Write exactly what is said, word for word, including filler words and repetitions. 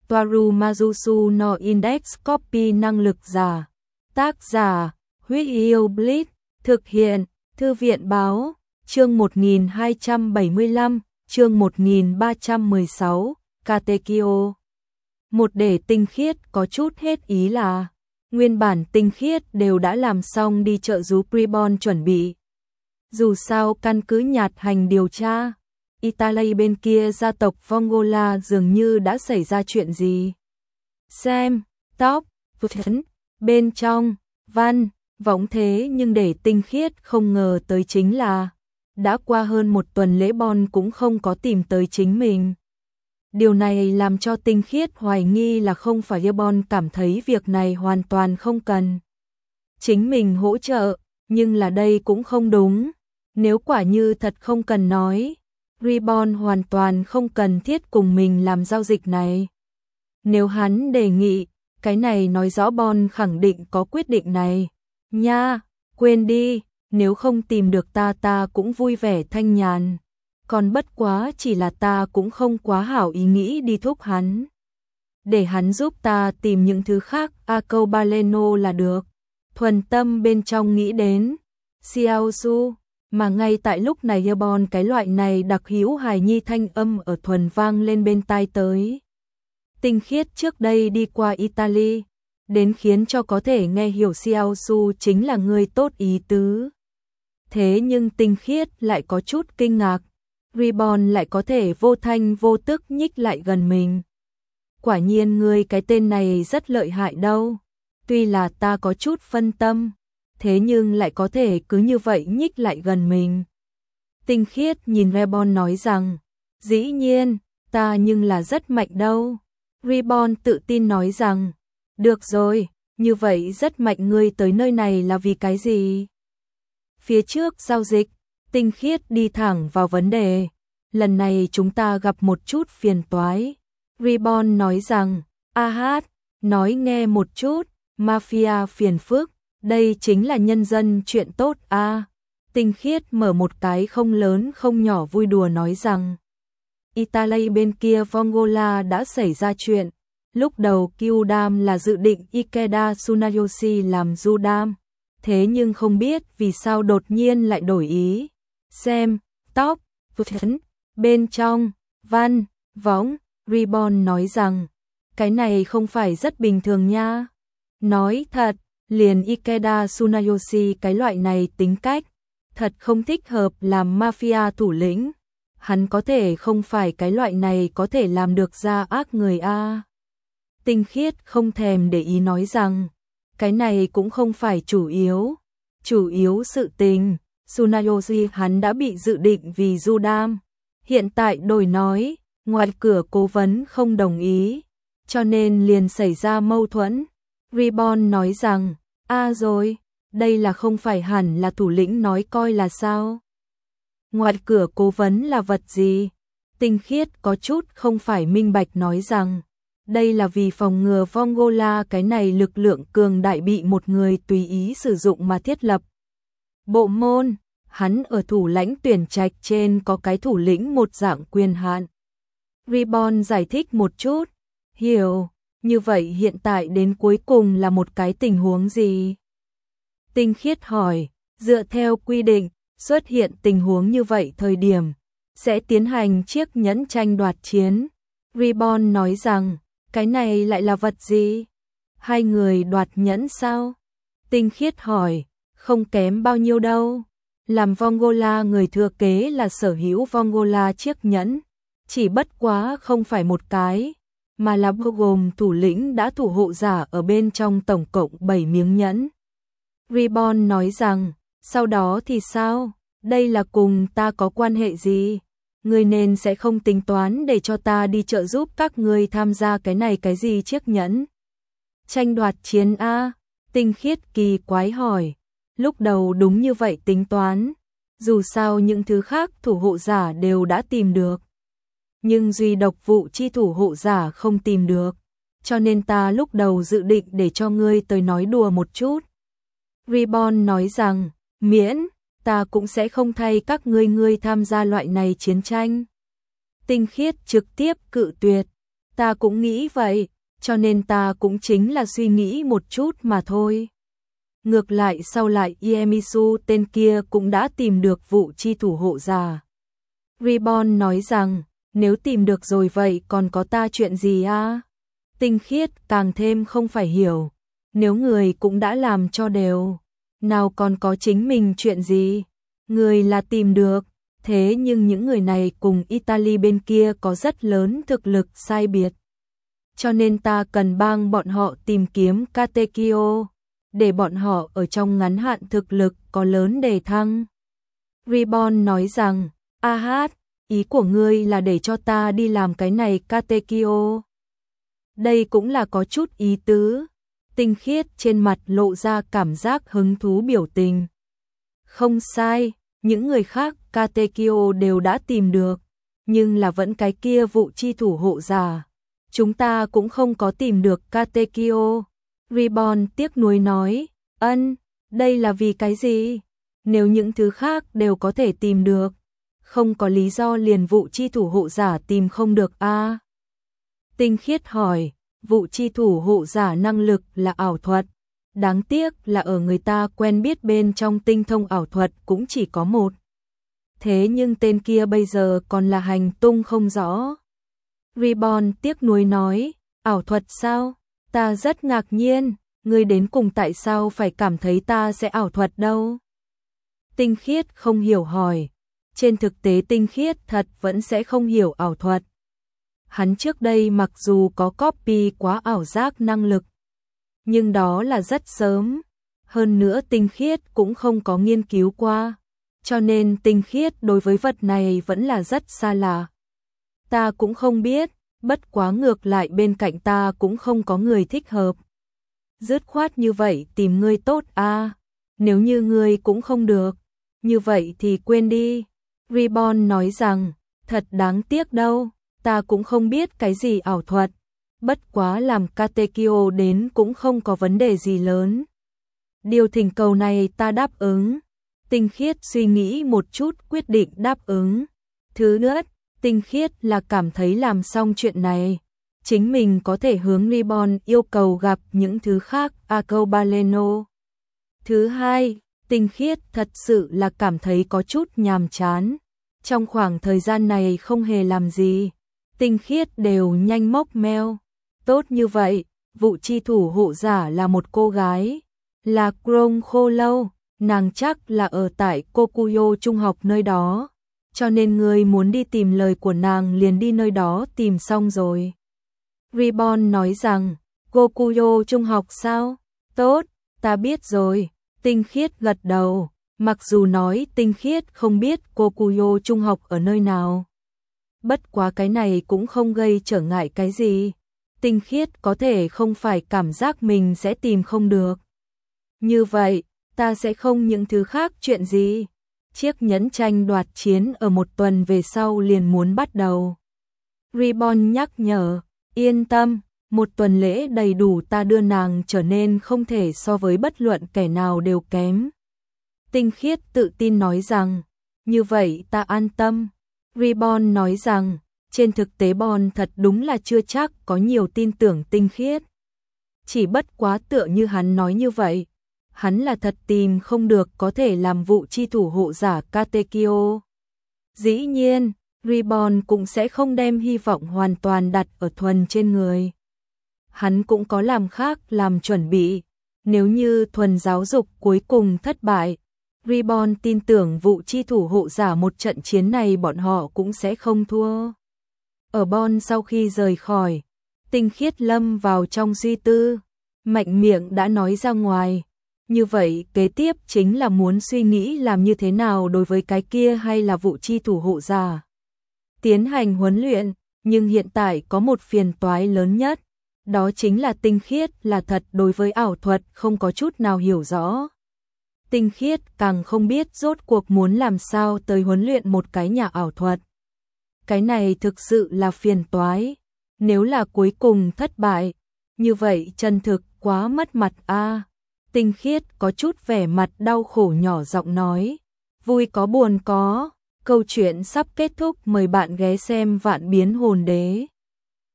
Toaru Majusu no Index Copy năng lực giả. Tác giả, Huyết Yêu Blitz, thực hiện, Thư viện Báo, chương một nghìn hai trăm bảy mươi lăm, chương một nghìn ba trăm mười sáu, Katekyo. Một để tinh khiết có chút hết ý là, nguyên bản tinh khiết đều đã làm xong đi chợ giúp Reborn chuẩn bị. Dù sao căn cứ nhạt hành điều tra, Italy bên kia gia tộc Vongola dường như đã xảy ra chuyện gì. Xem, tóc, phấn, bên trong, văn, võng thế nhưng để tinh khiết không ngờ tới chính là, đã qua hơn một tuần lễ Bon cũng không có tìm tới chính mình. Điều này làm cho tinh khiết hoài nghi là không phải Bon cảm thấy việc này hoàn toàn không cần chính mình hỗ trợ, nhưng là đây cũng không đúng. Nếu quả như thật không cần nói, Reborn hoàn toàn không cần thiết cùng mình làm giao dịch này. Nếu hắn đề nghị, cái này nói rõ Bon khẳng định có quyết định này. Nha, quên đi, nếu không tìm được ta ta cũng vui vẻ thanh nhàn. Còn bất quá chỉ là ta cũng không quá hảo ý nghĩ đi thúc hắn. Để hắn giúp ta tìm những thứ khác, a câu Baleno là được. Thuần tâm bên trong nghĩ đến Xiao Su, mà ngay tại lúc này Reborn cái loại này đặc hữu hài nhi thanh âm ở thuần vang lên bên tai tới. Tinh khiết trước đây đi qua Italy, đến khiến cho có thể nghe hiểu Xiao Su chính là người tốt ý tứ. Thế nhưng tinh khiết lại có chút kinh ngạc, Reborn lại có thể vô thanh vô tức nhích lại gần mình. Quả nhiên người cái tên này rất lợi hại đâu, tuy là ta có chút phân tâm, thế nhưng lại có thể cứ như vậy nhích lại gần mình. Tinh khiết nhìn Reborn nói rằng, dĩ nhiên, ta nhưng là rất mạnh đâu. Reborn tự tin nói rằng, được rồi, như vậy rất mạnh, ngươi tới nơi này là vì cái gì? Phía trước giao dịch, tinh khiết đi thẳng vào vấn đề. Lần này chúng ta gặp một chút phiền toái. Reborn nói rằng, a hát, nói nghe một chút, mafia phiền phức, đây chính là nhân dân chuyện tốt a. À. Tinh khiết mở một cái không lớn không nhỏ vui đùa nói rằng, Italy bên kia Vongola đã xảy ra chuyện. Lúc đầu Kyudam là dự định Ikeda Tsunayoshi làm Judam, thế nhưng không biết vì sao đột nhiên lại đổi ý. Xem, tóc, phấn, bên trong, văn, võng, Reborn nói rằng, cái này không phải rất bình thường nha. Nói thật, liền Ikeda Tsunayoshi cái loại này tính cách, thật không thích hợp làm mafia thủ lĩnh. Hắn có thể không phải cái loại này có thể làm được ra ác người a. Tinh khiết không thèm để ý nói rằng, cái này cũng không phải chủ yếu. Chủ yếu sự tình, Tsunayoshi hắn đã bị dự định vì Judam. Hiện tại đổi nói, ngoài cửa cố vấn không đồng ý, cho nên liền xảy ra mâu thuẫn. Reborn nói rằng, a rồi, đây là không phải hẳn là thủ lĩnh nói coi là sao? Ngoài cửa cố vấn là vật gì? Tinh khiết có chút không phải minh bạch nói rằng, đây là vì phòng ngừa Vongola cái này lực lượng cường đại bị một người tùy ý sử dụng mà thiết lập. Bộ môn, hắn ở thủ lãnh tuyển trạch trên có cái thủ lĩnh một dạng quyền hạn. Reborn giải thích một chút, hiểu, như vậy hiện tại đến cuối cùng là một cái tình huống gì? Tinh khiết hỏi, dựa theo quy định, xuất hiện tình huống như vậy thời điểm, sẽ tiến hành chiếc nhẫn tranh đoạt chiến. Reborn nói rằng, cái này lại là vật gì? Hai người đoạt nhẫn sao? Tinh khiết hỏi, không kém bao nhiêu đâu. Làm Vongola người thừa kế là sở hữu Vongola chiếc nhẫn, chỉ bất quá không phải một cái, mà là bao gồm thủ lĩnh đã thủ hộ giả ở bên trong tổng cộng bảy miếng nhẫn. Reborn nói rằng, sau đó thì sao? Đây là cùng ta có quan hệ gì? Ngươi nên sẽ không tính toán để cho ta đi trợ giúp các ngươi tham gia cái này cái gì chiếc nhẫn? Tranh đoạt chiến a? Tinh khiết kỳ quái hỏi. Lúc đầu đúng như vậy tính toán, dù sao những thứ khác thủ hộ giả đều đã tìm được. Nhưng duy độc vụ chi thủ hộ giả không tìm được, cho nên ta lúc đầu dự định để cho ngươi tới nói đùa một chút. Reborn nói rằng, miễn, ta cũng sẽ không thay các ngươi ngươi tham gia loại này chiến tranh. Tinh khiết trực tiếp cự tuyệt, Ta cũng nghĩ vậy, cho nên ta cũng chính là suy nghĩ một chút mà thôi. Ngược lại sau lại Iemitsu tên kia cũng đã tìm được vụ chi thủ hộ giả. Reborn nói rằng, nếu tìm được rồi vậy còn có ta chuyện gì à? Tinh Khiết càng thêm không phải hiểu, nếu người cũng đã làm cho đều, nào còn có chính mình chuyện gì? Người là tìm được, thế nhưng những người này cùng Italy bên kia có rất lớn thực lực sai biệt. Cho nên ta cần bang bọn họ tìm kiếm Katekyo, để bọn họ ở trong ngắn hạn thực lực có lớn đề thăng. Reborn nói rằng, a hát, ý của ngươi là để cho ta đi làm cái này Katekyo. Đây cũng là có chút ý tứ. Tinh Khiết trên mặt lộ ra cảm giác hứng thú biểu tình. Không sai, những người khác Katekyo đều đã tìm được, nhưng là vẫn cái kia vụ chi thủ hộ giả. Chúng ta cũng không có tìm được Katekyo. Reborn tiếc nuối nói, ân, đây là vì cái gì? Nếu những thứ khác đều có thể tìm được, không có lý do liền vụ chi thủ hộ giả tìm không được a. À? Tinh Khiết hỏi, vụ chi thủ hộ giả năng lực là ảo thuật, đáng tiếc là ở người ta quen biết bên trong tinh thông ảo thuật cũng chỉ có một. Thế nhưng tên kia bây giờ còn là hành tung không rõ. Reborn tiếc nuối nói, ảo thuật sao? Ta rất ngạc nhiên, ngươi đến cùng tại sao phải cảm thấy ta sẽ ảo thuật đâu? Tinh Khiết không hiểu hỏi, trên thực tế Tinh Khiết thật vẫn sẽ không hiểu ảo thuật. Hắn trước đây mặc dù có copy quá ảo giác năng lực, nhưng đó là rất sớm, hơn nữa Tinh Khiết cũng không có nghiên cứu qua, cho nên Tinh Khiết đối với vật này vẫn là rất xa lạ. Ta cũng không biết, bất quá ngược lại bên cạnh ta cũng không có người thích hợp. Dứt khoát như vậy tìm ngươi tốt a, à, nếu như ngươi cũng không được, như vậy thì quên đi. Reborn nói rằng, thật đáng tiếc đâu, ta cũng không biết cái gì ảo thuật, bất quá làm Katekyo đến cũng không có vấn đề gì lớn. Điều thỉnh cầu này ta đáp ứng. Tinh Khiết suy nghĩ một chút quyết định đáp ứng. Thứ nhất, Tinh Khiết là cảm thấy làm xong chuyện này, chính mình có thể hướng Reborn yêu cầu gặp những thứ khác Arcobaleno. Thứ hai, Tinh Khiết thật sự là cảm thấy có chút nhàm chán. Trong khoảng thời gian này không hề làm gì, Tinh Khiết đều nhanh mốc meo. Tốt như vậy, vụ chi thủ hộ giả là một cô gái, là Krong Khô Lâu, nàng chắc là ở tại Kokuyo trung học nơi đó, cho nên người muốn đi tìm lời của nàng liền đi nơi đó tìm xong rồi. Reborn nói rằng, Kokuyo trung học sao? Tốt, ta biết rồi. Tinh Khiết gật đầu, mặc dù nói Tinh Khiết không biết Kokuyo trung học ở nơi nào. Bất quá cái này cũng không gây trở ngại cái gì. Tinh Khiết có thể không phải cảm giác mình sẽ tìm không được. Như vậy, ta sẽ không những thứ khác chuyện gì. Chiếc nhẫn tranh đoạt chiến ở một tuần về sau liền muốn bắt đầu. Reborn nhắc nhở, yên tâm, một tuần lễ đầy đủ ta đưa nàng trở nên không thể so với bất luận kẻ nào đều kém. Tinh Khiết tự tin nói rằng, như vậy ta an tâm. Reborn nói rằng, trên thực tế Bon thật đúng là chưa chắc có nhiều tin tưởng Tinh Khiết. Chỉ bất quá tựa như hắn nói như vậy, hắn là thật tìm không được có thể làm vụ chi thủ hộ giả Katekyo. Dĩ nhiên, Reborn cũng sẽ không đem hy vọng hoàn toàn đặt ở thuần trên người. Hắn cũng có làm khác làm chuẩn bị, nếu như thuần giáo dục cuối cùng thất bại, Reborn tin tưởng vụ chi thủ hộ giả một trận chiến này bọn họ cũng sẽ không thua. Ở Bon sau khi rời khỏi, Tinh Khiết lâm vào trong suy tư, mạnh miệng đã nói ra ngoài. Như vậy kế tiếp chính là muốn suy nghĩ làm như thế nào đối với cái kia hay là vụ chi thủ hộ giả. Tiến hành huấn luyện, nhưng hiện tại có một phiền toái lớn nhất, đó chính là Tinh Khiết là thật đối với ảo thuật không có chút nào hiểu rõ. Tinh Khiết càng không biết rốt cuộc muốn làm sao tới huấn luyện một cái nhà ảo thuật. Cái này thực sự là phiền toái, nếu là cuối cùng thất bại, như vậy chân thực quá mất mặt a. À. Tinh Khiết có chút vẻ mặt đau khổ nhỏ giọng nói, vui có buồn có, câu chuyện sắp kết thúc, mời bạn ghé xem Vạn Biến Hồn Đế.